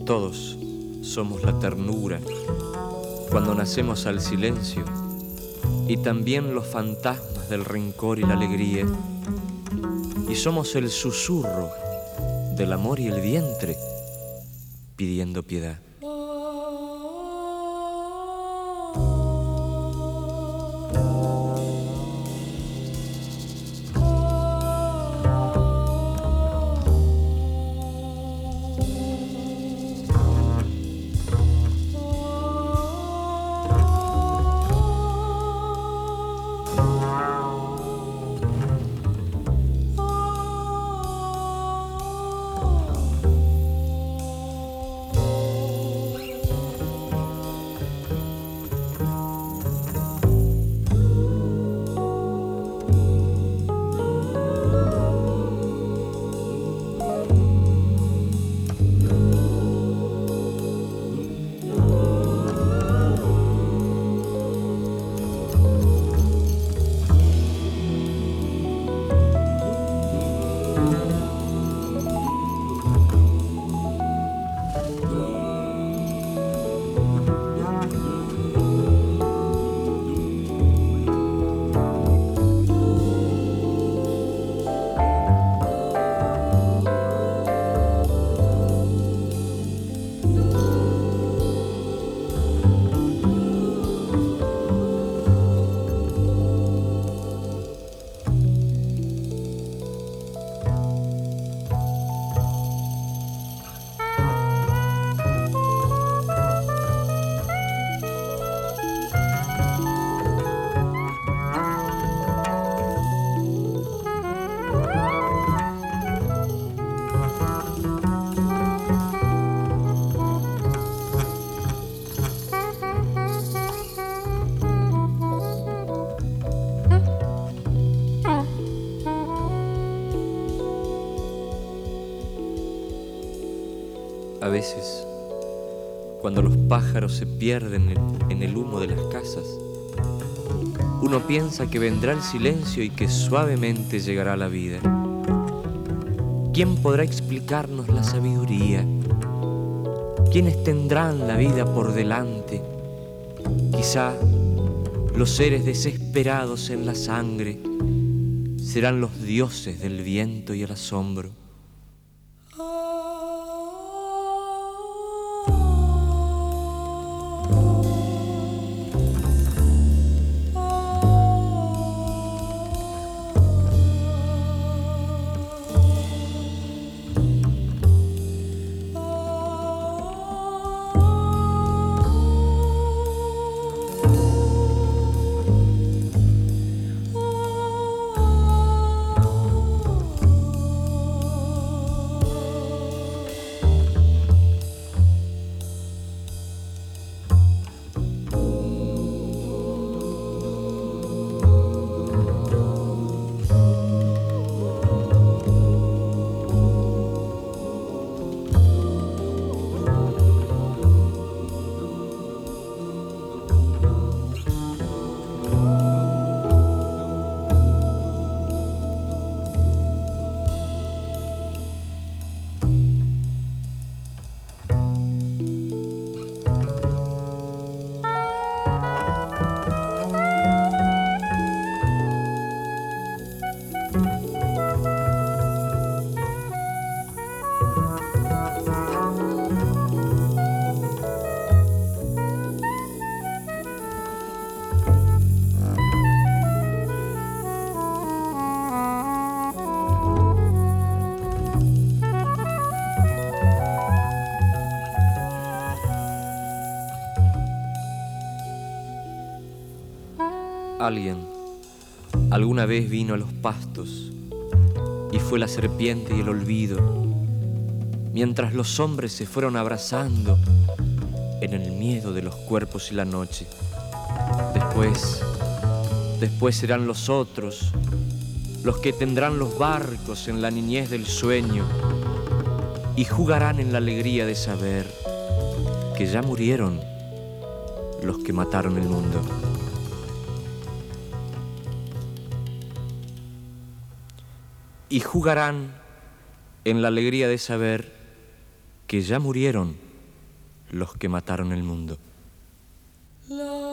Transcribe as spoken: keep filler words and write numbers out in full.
Todos somos la ternura cuando nacemos al silencio, y también los fantasmas del rencor y la alegría, y somos el susurro del amor y el vientre pidiendo piedad. A veces, cuando los pájaros se pierden en el humo de las casas, uno piensa que vendrá el silencio y que suavemente llegará la vida. ¿Quién podrá explicarnos la sabiduría? ¿Quiénes tendrán la vida por delante? Quizá los seres desesperados en la sangre serán los dioses del viento y el asombro. Alguien alguna vez vino a los pastos y fue la serpiente y el olvido, mientras los hombres se fueron abrazando en el miedo de los cuerpos y la noche. Después, después serán los otros, los que tendrán los barcos en la niñez del sueño y jugarán en la alegría de saber que ya murieron los que mataron el mundo. Y jugarán en la alegría de saber que ya murieron los que mataron el mundo. La